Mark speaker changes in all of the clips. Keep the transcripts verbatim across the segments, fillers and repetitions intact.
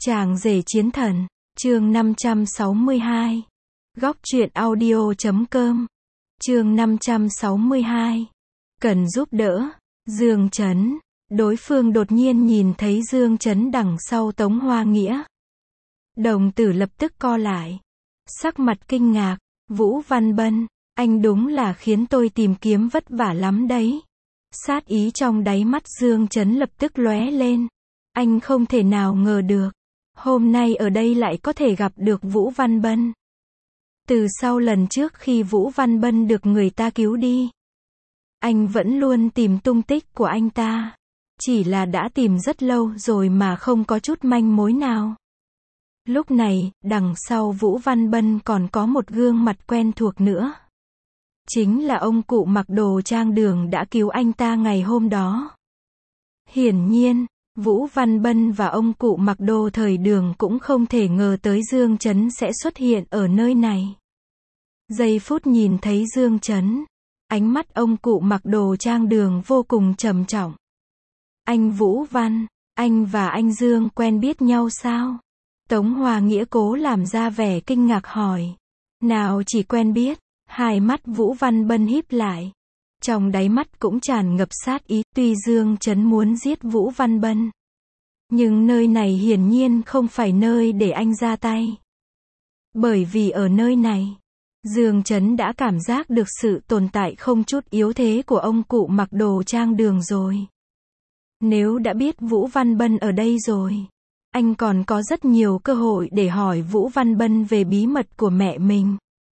Speaker 1: Chàng rể chiến thần, chương năm trăm sáu mươi hai. Góc truyện audio chấm com. Chương năm trăm sáu mươi hai. Cần giúp đỡ. Dương Chấn. Đối phương đột nhiên nhìn thấy Dương Chấn đằng sau Tống Hoa Nghĩa. Đồng tử lập tức co lại. Sắc mặt kinh ngạc. Vũ Văn Bân, anh đúng là khiến tôi tìm kiếm vất vả lắm đấy. Sát ý trong đáy mắt Dương Chấn lập tức lóe lên. Anh không thể nào ngờ được. Hôm nay ở đây lại có thể gặp được Vũ Văn Bân. Từ sau lần trước khi Vũ Văn Bân được người ta cứu đi, anh vẫn luôn tìm tung tích của anh ta. Chỉ là đã tìm rất lâu rồi mà không có chút manh mối nào. Lúc này, đằng sau Vũ Văn Bân còn có một gương mặt quen thuộc nữa. Chính là ông cụ mặc đồ trang đường đã cứu anh ta ngày hôm đó. Hiển nhiên, Vũ Văn Bân và ông cụ mặc đồ thời đường cũng không thể ngờ tới Dương Chấn sẽ xuất hiện ở nơi này. Giây phút nhìn thấy Dương Chấn, ánh mắt ông cụ mặc đồ trang đường vô cùng trầm trọng. Anh Vũ Văn, anh và anh Dương quen biết nhau sao? Tống Hoa Nghĩa cố làm ra vẻ kinh ngạc hỏi. Nào chỉ quen biết, hai mắt Vũ Văn Bân híp lại. Trong đáy mắt cũng tràn ngập sát ý, tuy Dương Chấn muốn giết Vũ Văn Bân. Nhưng nơi này hiển nhiên không phải nơi để anh ra tay. Bởi vì ở nơi này, Dương Chấn đã cảm giác được sự tồn tại không chút yếu thế của ông cụ mặc đồ trang đường rồi. Nếu đã biết Vũ Văn Bân ở đây rồi, anh còn có rất nhiều cơ hội để hỏi Vũ Văn Bân về bí mật của mẹ mình.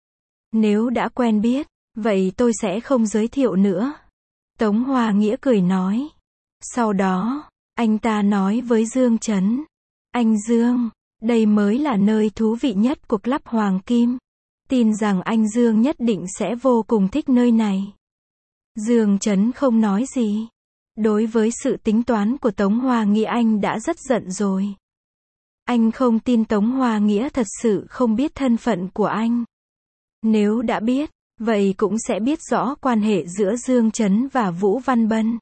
Speaker 1: Nếu đã quen biết, vậy tôi sẽ không giới thiệu nữa. Tống Hoa Nghĩa cười nói. Sau đó, anh ta nói với Dương Chấn. Anh Dương, đây mới là nơi thú vị nhất của Club Hoàng Kim. Tin rằng anh Dương nhất định sẽ vô cùng thích nơi này. Dương Chấn không nói gì. Đối với sự tính toán của Tống Hoa Nghĩa anh đã rất giận rồi. Anh không tin Tống Hoa Nghĩa thật sự không biết thân phận của anh. Nếu đã biết, vậy cũng sẽ biết rõ quan hệ giữa Dương Chấn và Vũ Văn Bân.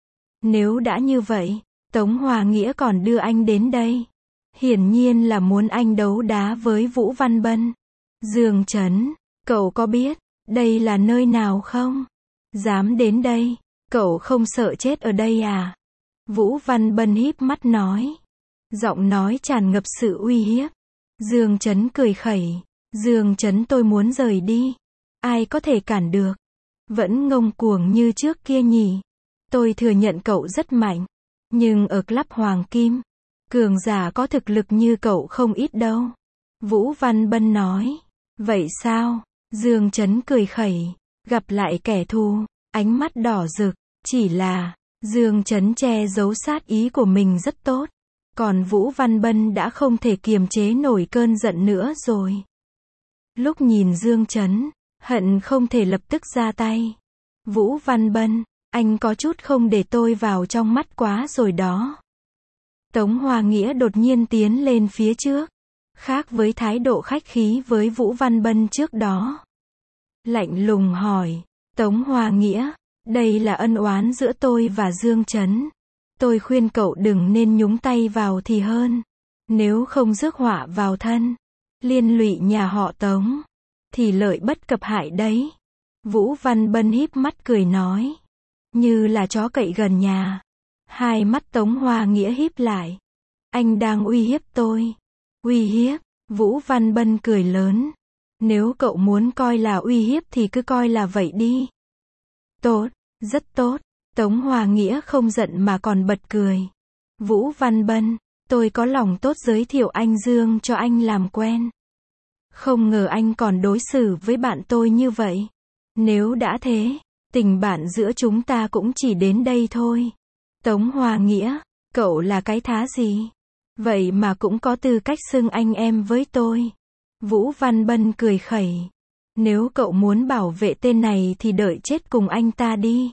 Speaker 1: Nếu đã như vậy, Tống Hoa Nghĩa còn đưa anh đến đây. Hiển nhiên là muốn anh đấu đá với Vũ Văn Bân. Dương Chấn, cậu có biết, đây là nơi nào không? Dám đến đây, cậu không sợ chết ở đây à? Vũ Văn Bân híp mắt nói. Giọng nói tràn ngập sự uy hiếp. Dương Chấn cười khẩy. Dương Chấn tôi muốn rời đi. Ai có thể cản được? Vẫn ngông cuồng như trước kia nhỉ? Tôi thừa nhận cậu rất mạnh. Nhưng ở Club Hoàng Kim, cường giả có thực lực như cậu không ít đâu. Vũ Văn Bân nói. Vậy sao? Dương Chấn cười khẩy. Gặp lại kẻ thù, ánh mắt đỏ rực. Chỉ là, Dương Chấn che giấu sát ý của mình rất tốt. Còn Vũ Văn Bân đã không thể kiềm chế nổi cơn giận nữa rồi. Lúc nhìn Dương Chấn, hận không thể lập tức ra tay. Vũ Văn Bân, anh có chút không để tôi vào trong mắt quá rồi đó. Tống Hoa Nghĩa đột nhiên tiến lên phía trước. Khác với thái độ khách khí với Vũ Văn Bân trước đó. Lạnh lùng hỏi. Tống Hoa Nghĩa, đây là ân oán giữa tôi và Dương Chấn. Tôi khuyên cậu đừng nên nhúng tay vào thì hơn. Nếu không rước họa vào thân, liên lụy nhà họ Tống, thì lợi bất cập hại đấy. Vũ Văn Bân híp mắt cười nói. Như là chó cậy gần nhà. Hai mắt Tống Hoa Nghĩa híp lại. Anh đang uy hiếp tôi. Uy hiếp? Vũ Văn Bân cười lớn. Nếu cậu muốn coi là uy hiếp thì cứ coi là vậy đi. Tốt, rất tốt. Tống Hoa Nghĩa không giận mà còn bật cười. Vũ Văn Bân, tôi có lòng tốt giới thiệu anh Dương cho anh làm quen. Không ngờ anh còn đối xử với bạn tôi như vậy. Nếu đã thế, tình bạn giữa chúng ta cũng chỉ đến đây thôi. Tống Hoa Nghĩa, cậu là cái thá gì? Vậy mà cũng có tư cách xưng anh em với tôi. Vũ Văn Bân cười khẩy. Nếu cậu muốn bảo vệ tên này thì đợi chết cùng anh ta đi.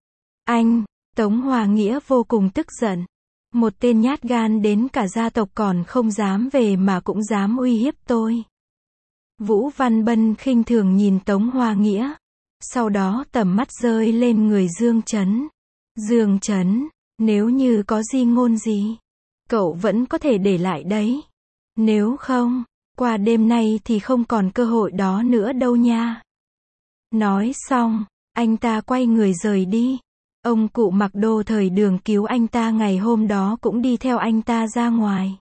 Speaker 1: Anh, Tống Hoa Nghĩa vô cùng tức giận. Một tên nhát gan đến cả gia tộc còn không dám về mà cũng dám uy hiếp tôi. Vũ Văn Bân khinh thường nhìn Tống Hoa Nghĩa. Sau đó tầm mắt rơi lên người Dương Chấn. Dương Chấn, nếu như có di ngôn gì, cậu vẫn có thể để lại đấy. Nếu không, qua đêm nay thì không còn cơ hội đó nữa đâu nha. Nói xong, anh ta quay người rời đi. Ông cụ mặc đồ thời đường cứu anh ta ngày hôm đó cũng đi theo anh ta ra ngoài.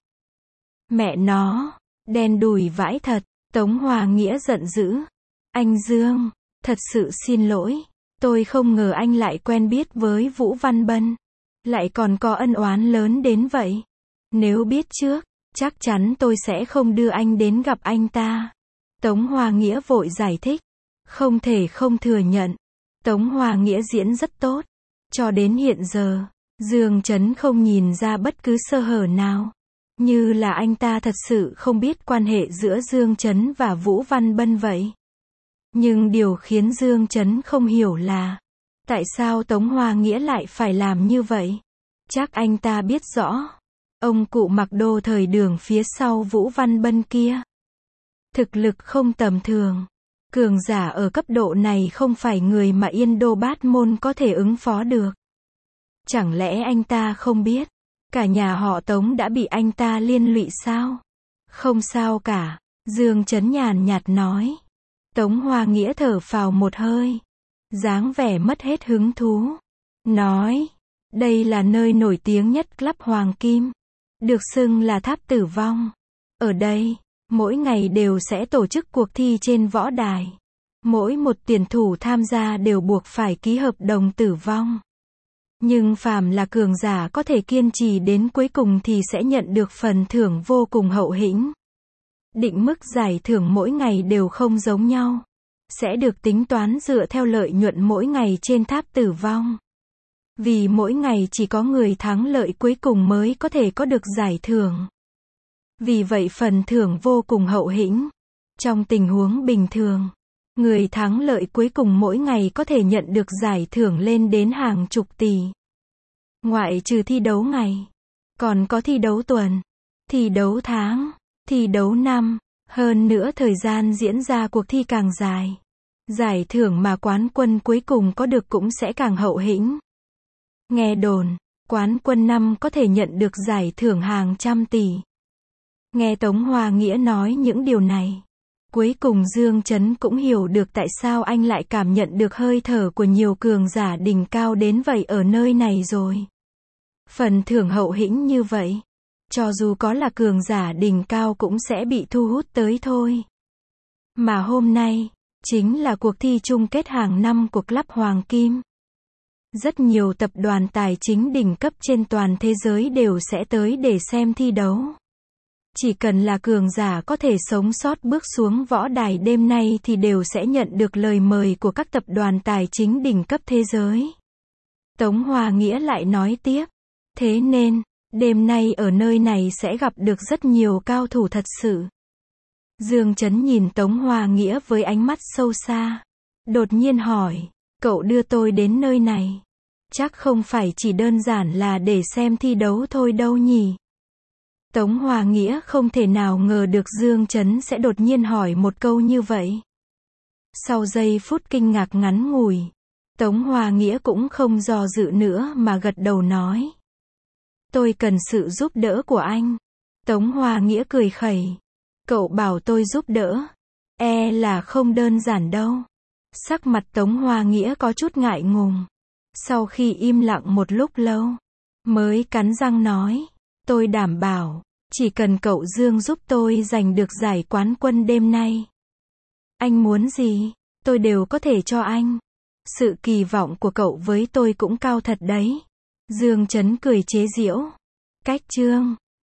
Speaker 1: Mẹ nó, đen đủi vãi thật. Tống Hòa Nghĩa giận dữ. Anh Dương, thật sự xin lỗi. Tôi không ngờ anh lại quen biết với Vũ Văn Bân. Lại còn có ân oán lớn đến vậy. Nếu biết trước, chắc chắn tôi sẽ không đưa anh đến gặp anh ta. Tống Hòa Nghĩa vội giải thích. Không thể không thừa nhận. Tống Hòa Nghĩa diễn rất tốt. Cho đến hiện giờ, Dương Chấn không nhìn ra bất cứ sơ hở nào. Như là anh ta thật sự không biết quan hệ giữa Dương Chấn và Vũ Văn Bân vậy. Nhưng điều khiến Dương Chấn không hiểu là, tại sao Tống Hòa Nghĩa lại phải làm như vậy? Chắc anh ta biết rõ. Ông cụ mặc đồ thời đường phía sau Vũ Văn Bân kia. Thực lực không tầm thường. Cường giả ở cấp độ này không phải người mà Yên Đô Bát Môn có thể ứng phó được. Chẳng lẽ anh ta không biết, cả nhà họ Tống đã bị anh ta liên lụy sao? Không sao cả, Dương Chấn nhàn nhạt nói. Tống Hòa Nghĩa thở phào một hơi, dáng vẻ mất hết hứng thú. Nói, đây là nơi nổi tiếng nhất Club Hoàng Kim, được xưng là tháp tử vong. Ở đây, mỗi ngày đều sẽ tổ chức cuộc thi trên võ đài. Mỗi một tuyển thủ tham gia đều buộc phải ký hợp đồng tử vong. Nhưng phàm là cường giả có thể kiên trì đến cuối cùng thì sẽ nhận được phần thưởng vô cùng hậu hĩnh. Định mức giải thưởng mỗi ngày đều không giống nhau. Sẽ được tính toán dựa theo lợi nhuận mỗi ngày trên tháp tử vong. Vì mỗi ngày chỉ có người thắng lợi cuối cùng mới có thể có được giải thưởng. Vì vậy phần thưởng vô cùng hậu hĩnh. Trong tình huống bình thường, người thắng lợi cuối cùng mỗi ngày có thể nhận được giải thưởng lên đến hàng chục tỷ. Ngoại trừ thi đấu ngày, còn có thi đấu tuần, thi đấu tháng, thi đấu năm. Hơn nữa thời gian diễn ra cuộc thi càng dài, giải thưởng mà quán quân cuối cùng có được cũng sẽ càng hậu hĩnh. Nghe đồn, quán quân năm có thể nhận được giải thưởng hàng trăm tỷ. Nghe Tống Hòa Nghĩa nói những điều này, cuối cùng Dương Chấn cũng hiểu được tại sao anh lại cảm nhận được hơi thở của nhiều cường giả đỉnh cao đến vậy ở nơi này rồi. Phần thưởng hậu hĩnh như vậy, cho dù có là cường giả đỉnh cao cũng sẽ bị thu hút tới thôi. Mà hôm nay, chính là cuộc thi chung kết hàng năm của Club Hoàng Kim. Rất nhiều tập đoàn tài chính đỉnh cấp trên toàn thế giới đều sẽ tới để xem thi đấu. Chỉ cần là cường giả có thể sống sót bước xuống võ đài đêm nay thì đều sẽ nhận được lời mời của các tập đoàn tài chính đỉnh cấp thế giới. Tống Hòa Nghĩa lại nói tiếp. Thế nên, đêm nay ở nơi này sẽ gặp được rất nhiều cao thủ thật sự. Dương Chấn nhìn Tống Hòa Nghĩa với ánh mắt sâu xa. Đột nhiên hỏi, cậu đưa tôi đến nơi này. Chắc không phải chỉ đơn giản là để xem thi đấu thôi đâu nhỉ? Tống Hòa Nghĩa không thể nào ngờ được Dương Chấn sẽ đột nhiên hỏi một câu như vậy. Sau giây phút kinh ngạc ngắn ngủi, Tống Hòa Nghĩa cũng không do dự nữa mà gật đầu nói. Tôi cần sự giúp đỡ của anh. Tống Hòa Nghĩa cười khẩy. Cậu bảo tôi giúp đỡ. E là không đơn giản đâu. Sắc mặt Tống Hòa Nghĩa có chút ngại ngùng. Sau khi im lặng một lúc lâu, mới cắn răng nói. Tôi đảm bảo, chỉ cần cậu Dương giúp tôi giành được giải quán quân đêm nay. Anh muốn gì, tôi đều có thể cho anh. Sự kỳ vọng của cậu với tôi cũng cao thật đấy. Dương Chấn cười chế giễu. Cách chương